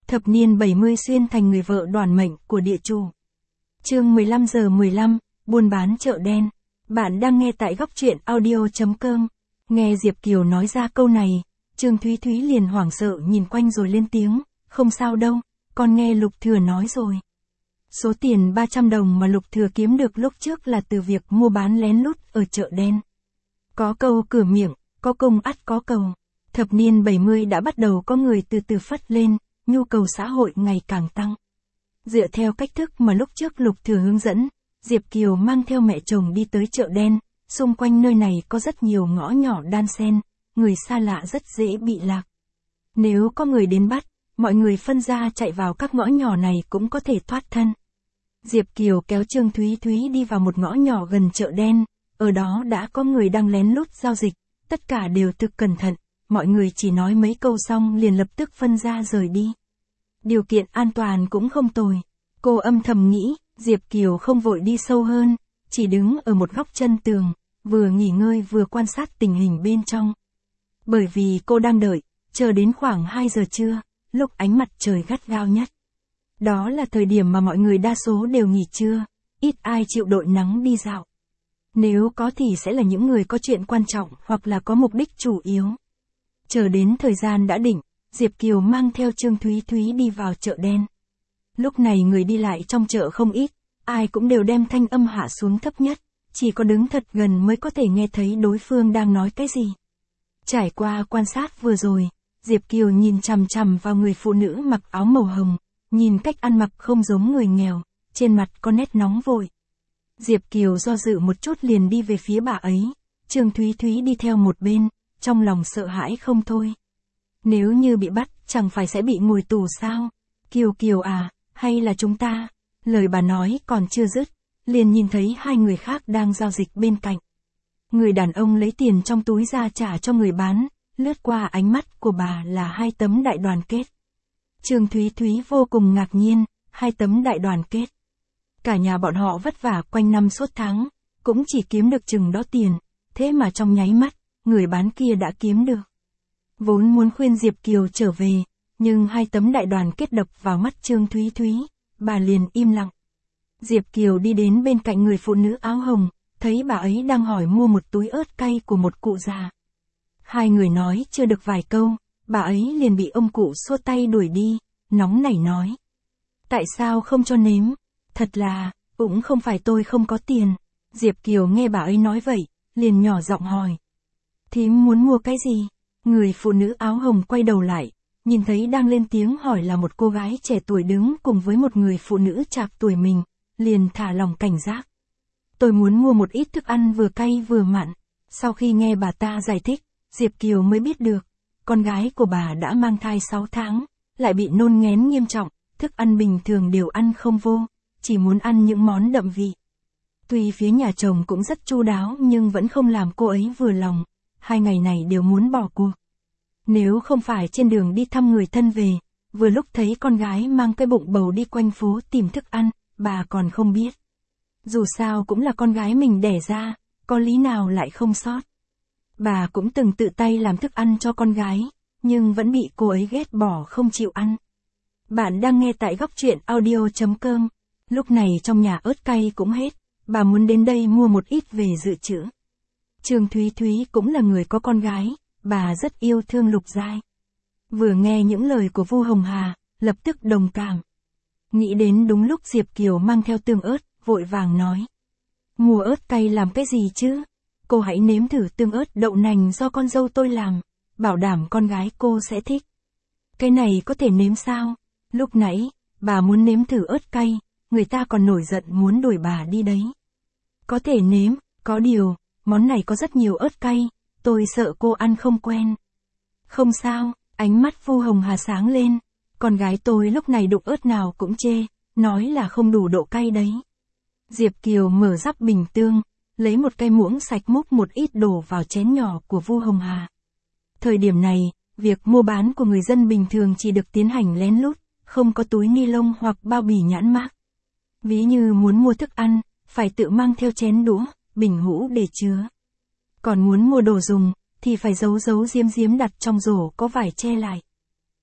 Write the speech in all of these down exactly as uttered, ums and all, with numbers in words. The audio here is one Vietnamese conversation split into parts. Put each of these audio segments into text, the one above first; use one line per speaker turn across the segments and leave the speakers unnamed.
Thập niên bảy mươi xuyên thành người vợ đoản mệnh của địa chủ. Chương mười lăm giờ mười lăm, buôn bán chợ đen. Bạn đang nghe tại góc truyện audio chấm com. Nghe Diệp Kiều nói ra câu này, Trương Thúy Thúy liền hoảng sợ nhìn quanh rồi lên tiếng, không sao đâu, con nghe Lục Thừa nói rồi. Số tiền ba trăm đồng mà Lục Thừa kiếm được lúc trước là từ việc mua bán lén lút ở chợ đen. Có câu cửa miệng, có công ắt có cầu. Thập niên bảy mươi đã bắt đầu có người từ từ phất lên, nhu cầu xã hội ngày càng tăng. Dựa theo cách thức mà lúc trước Lục Thừa hướng dẫn, Diệp Kiều mang theo mẹ chồng đi tới chợ đen, xung quanh nơi này có rất nhiều ngõ nhỏ đan xen, người xa lạ rất dễ bị lạc. Nếu có người đến bắt, mọi người phân ra chạy vào các ngõ nhỏ này cũng có thể thoát thân. Diệp Kiều kéo Trương Thúy Thúy đi vào một ngõ nhỏ gần chợ đen, ở đó đã có người đang lén lút giao dịch, tất cả đều thực cẩn thận, mọi người chỉ nói mấy câu xong liền lập tức phân ra rời đi. Điều kiện an toàn cũng không tồi. Cô âm thầm nghĩ, Diệp Kiều không vội đi sâu hơn, chỉ đứng ở một góc chân tường, vừa nghỉ ngơi vừa quan sát tình hình bên trong. Bởi vì cô đang đợi, chờ đến khoảng hai giờ trưa, lúc ánh mặt trời gắt gao nhất. Đó là thời điểm mà mọi người đa số đều nghỉ trưa, ít ai chịu đội nắng đi dạo. Nếu có thì sẽ là những người có chuyện quan trọng hoặc là có mục đích chủ yếu. Chờ đến thời gian đã định, Diệp Kiều mang theo Trương Thúy Thúy đi vào chợ đen. Lúc này người đi lại trong chợ không ít, ai cũng đều đem thanh âm hạ xuống thấp nhất, chỉ có đứng thật gần mới có thể nghe thấy đối phương đang nói cái gì. Trải qua quan sát vừa rồi, Diệp Kiều nhìn chằm chằm vào người phụ nữ mặc áo màu hồng, nhìn cách ăn mặc không giống người nghèo, trên mặt có nét nóng vội. Diệp Kiều do dự một chút liền đi về phía bà ấy, Trương Thúy Thúy đi theo một bên, trong lòng sợ hãi không thôi. Nếu như bị bắt, chẳng phải sẽ bị ngồi tù sao? Kiều Kiều à, hay là chúng ta? Lời bà nói còn chưa dứt, liền nhìn thấy hai người khác đang giao dịch bên cạnh. Người đàn ông lấy tiền trong túi ra trả cho người bán, lướt qua ánh mắt của bà là hai tấm đại đoàn kết. Trương Thúy Thúy vô cùng ngạc nhiên, hai tấm đại đoàn kết. Cả nhà bọn họ vất vả quanh năm suốt tháng, cũng chỉ kiếm được chừng đó tiền, thế mà trong nháy mắt, người bán kia đã kiếm được. Vốn muốn khuyên Diệp Kiều trở về, nhưng hai tấm đại đoàn kết đập vào mắt Trương Thúy Thúy, bà liền im lặng. Diệp Kiều đi đến bên cạnh người phụ nữ áo hồng, thấy bà ấy đang hỏi mua một túi ớt cay của một cụ già. Hai người nói chưa được vài câu, bà ấy liền bị ông cụ xua tay đuổi đi, nóng nảy nói. Tại sao không cho nếm? Thật là, cũng không phải tôi không có tiền. Diệp Kiều nghe bà ấy nói vậy, liền nhỏ giọng hỏi. Thím muốn mua cái gì? Người phụ nữ áo hồng quay đầu lại, nhìn thấy đang lên tiếng hỏi là một cô gái trẻ tuổi đứng cùng với một người phụ nữ chạc tuổi mình, liền thả lòng cảnh giác. Tôi muốn mua một ít thức ăn vừa cay vừa mặn. Sau khi nghe bà ta giải thích, Diệp Kiều mới biết được, con gái của bà đã mang thai sáu tháng, lại bị nôn nghén nghiêm trọng, thức ăn bình thường đều ăn không vô, chỉ muốn ăn những món đậm vị. Tuy phía nhà chồng cũng rất chu đáo nhưng vẫn không làm cô ấy vừa lòng, hai ngày này đều muốn bỏ cuộc. Nếu không phải trên đường đi thăm người thân về, vừa lúc thấy con gái mang cái bụng bầu đi quanh phố tìm thức ăn, bà còn không biết. Dù sao cũng là con gái mình đẻ ra, có lý nào lại không sót. Bà cũng từng tự tay làm thức ăn cho con gái, nhưng vẫn bị cô ấy ghét bỏ không chịu ăn. Bạn đang nghe tại góc truyện audio chấm com. Lúc này trong nhà ớt cay cũng hết, bà muốn đến đây mua một ít về dự trữ. Trương Thúy Thúy cũng là người có con gái, bà rất yêu thương Lục Giai. Vừa nghe những lời của Vu Hồng Hà, lập tức đồng cảm. Nghĩ đến đúng lúc Diệp Kiều mang theo tương ớt, vội vàng nói. Mua ớt cay làm cái gì chứ? Cô hãy nếm thử tương ớt đậu nành do con dâu tôi làm, bảo đảm con gái cô sẽ thích. Cái này có thể nếm sao? Lúc nãy, bà muốn nếm thử ớt cay, người ta còn nổi giận muốn đuổi bà đi đấy. Có thể nếm, có điều, món này có rất nhiều ớt cay, tôi sợ cô ăn không quen. Không sao, ánh mắt Vu Hồng Hà sáng lên, con gái tôi lúc này đụng ớt nào cũng chê, nói là không đủ độ cay đấy. Diệp Kiều mở giắp bình tương, lấy một cái muỗng sạch múc một ít đổ vào chén nhỏ của Vu Hồng Hà. Thời điểm này, việc mua bán của người dân bình thường chỉ được tiến hành lén lút, không có túi ni lông hoặc bao bì nhãn mác. Ví như muốn mua thức ăn, phải tự mang theo chén đũa, bình hũ để chứa. Còn muốn mua đồ dùng, thì phải giấu giấu giếm giếm đặt trong rổ có vải che lại.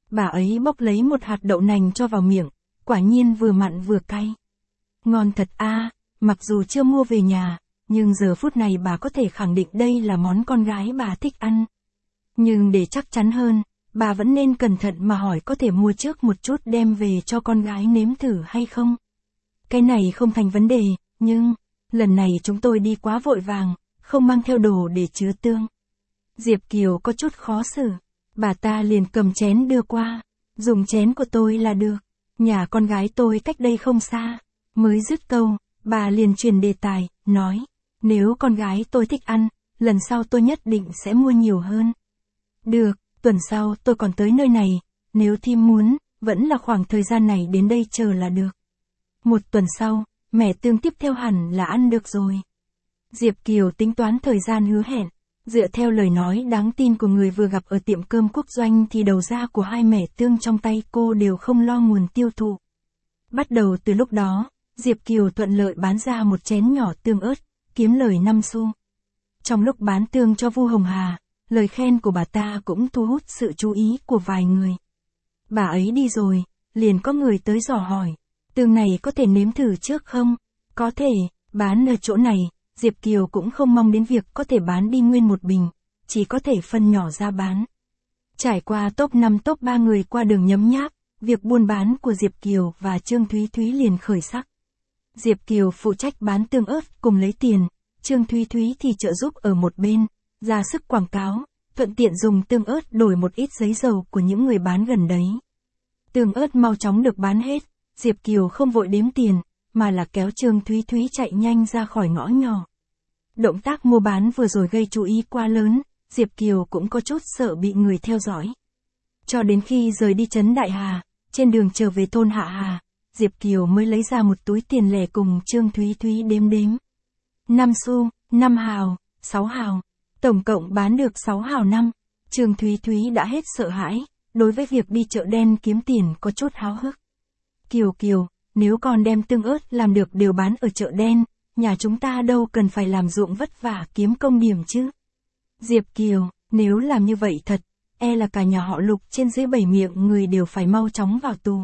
Bà ấy bóc lấy một hạt đậu nành cho vào miệng, quả nhiên vừa mặn vừa cay. Ngon thật a, mặc dù chưa mua về nhà, nhưng giờ phút này bà có thể khẳng định đây là món con gái bà thích ăn. Nhưng để chắc chắn hơn, bà vẫn nên cẩn thận mà hỏi có thể mua trước một chút đem về cho con gái nếm thử hay không. Cái này không thành vấn đề, nhưng, lần này chúng tôi đi quá vội vàng, không mang theo đồ để chứa tương. Diệp Kiều có chút khó xử, bà ta liền cầm chén đưa qua, dùng chén của tôi là được, nhà con gái tôi cách đây không xa. Mới dứt câu, bà liền chuyển đề tài, nói, nếu con gái tôi thích ăn, lần sau tôi nhất định sẽ mua nhiều hơn. Được, tuần sau tôi còn tới nơi này, nếu Thím muốn, vẫn là khoảng thời gian này đến đây chờ là được. Một tuần sau, mẻ tương tiếp theo hẳn là ăn được rồi. Diệp Kiều tính toán thời gian hứa hẹn, dựa theo lời nói đáng tin của người vừa gặp ở tiệm cơm quốc doanh thì đầu ra của hai mẻ tương trong tay cô đều không lo nguồn tiêu thụ. Bắt đầu từ lúc đó, Diệp Kiều thuận lợi bán ra một chén nhỏ tương ớt, kiếm lời năm xu. Trong lúc bán tương cho Vu Hồng Hà, lời khen của bà ta cũng thu hút sự chú ý của vài người. Bà ấy đi rồi, liền có người tới dò hỏi, tương này có thể nếm thử trước không? Có thể, bán ở chỗ này, Diệp Kiều cũng không mong đến việc có thể bán đi nguyên một bình, chỉ có thể phân nhỏ ra bán. Trải qua top năm top ba người qua đường nhấm nháp, việc buôn bán của Diệp Kiều và Trương Thúy Thúy liền khởi sắc. Diệp Kiều phụ trách bán tương ớt cùng lấy tiền, Trương Thúy Thúy thì trợ giúp ở một bên, ra sức quảng cáo, thuận tiện dùng tương ớt đổi một ít giấy dầu của những người bán gần đấy. Tương ớt mau chóng được bán hết, Diệp Kiều không vội đếm tiền, mà là kéo Trương Thúy Thúy chạy nhanh ra khỏi ngõ nhỏ. Động tác mua bán vừa rồi gây chú ý quá lớn, Diệp Kiều cũng có chút sợ bị người theo dõi. Cho đến khi rời đi trấn Đại Hà, trên đường trở về thôn Hạ Hà, Diệp Kiều mới lấy ra một túi tiền lẻ cùng Trương Thúy Thúy đếm đếm. năm xu, năm hào, sáu hào, tổng cộng bán được sáu hào năm. Trương Thúy Thúy đã hết sợ hãi, đối với việc đi chợ đen kiếm tiền có chút háo hức. Kiều Kiều, nếu con đem tương ớt làm được đều bán ở chợ đen, nhà chúng ta đâu cần phải làm ruộng vất vả kiếm công điểm chứ. Diệp Kiều, nếu làm như vậy thật, e là cả nhà họ Lục trên dưới bảy miệng người đều phải mau chóng vào tù.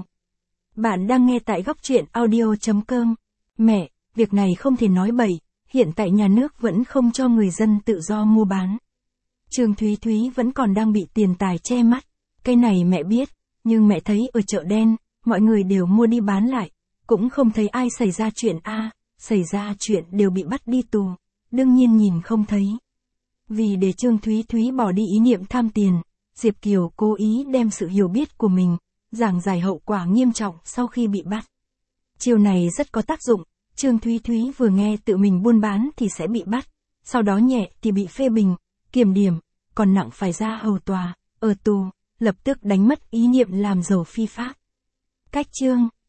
Bạn đang nghe tại góc truyện audio chấm com. Mẹ, việc này không thể nói bậy, hiện tại nhà nước vẫn không cho người dân tự do mua bán. Trương Thúy Thúy vẫn còn đang bị tiền tài che mắt, cái này mẹ biết, nhưng mẹ thấy ở chợ đen, mọi người đều mua đi bán lại, cũng không thấy ai xảy ra chuyện a, xảy ra chuyện đều bị bắt đi tù, đương nhiên nhìn không thấy. Vì để Trương Thúy Thúy bỏ đi ý niệm tham tiền, Diệp Kiều cố ý đem sự hiểu biết của mình, giảng giải hậu quả nghiêm trọng sau khi bị bắt. Chiều này rất có tác dụng, Trương Thúy Thúy vừa nghe tự mình buôn bán thì sẽ bị bắt, sau đó nhẹ thì bị phê bình, kiểm điểm, còn nặng phải ra hầu tòa, ở tù, lập tức đánh mất ý niệm làm giàu phi pháp. Cách chương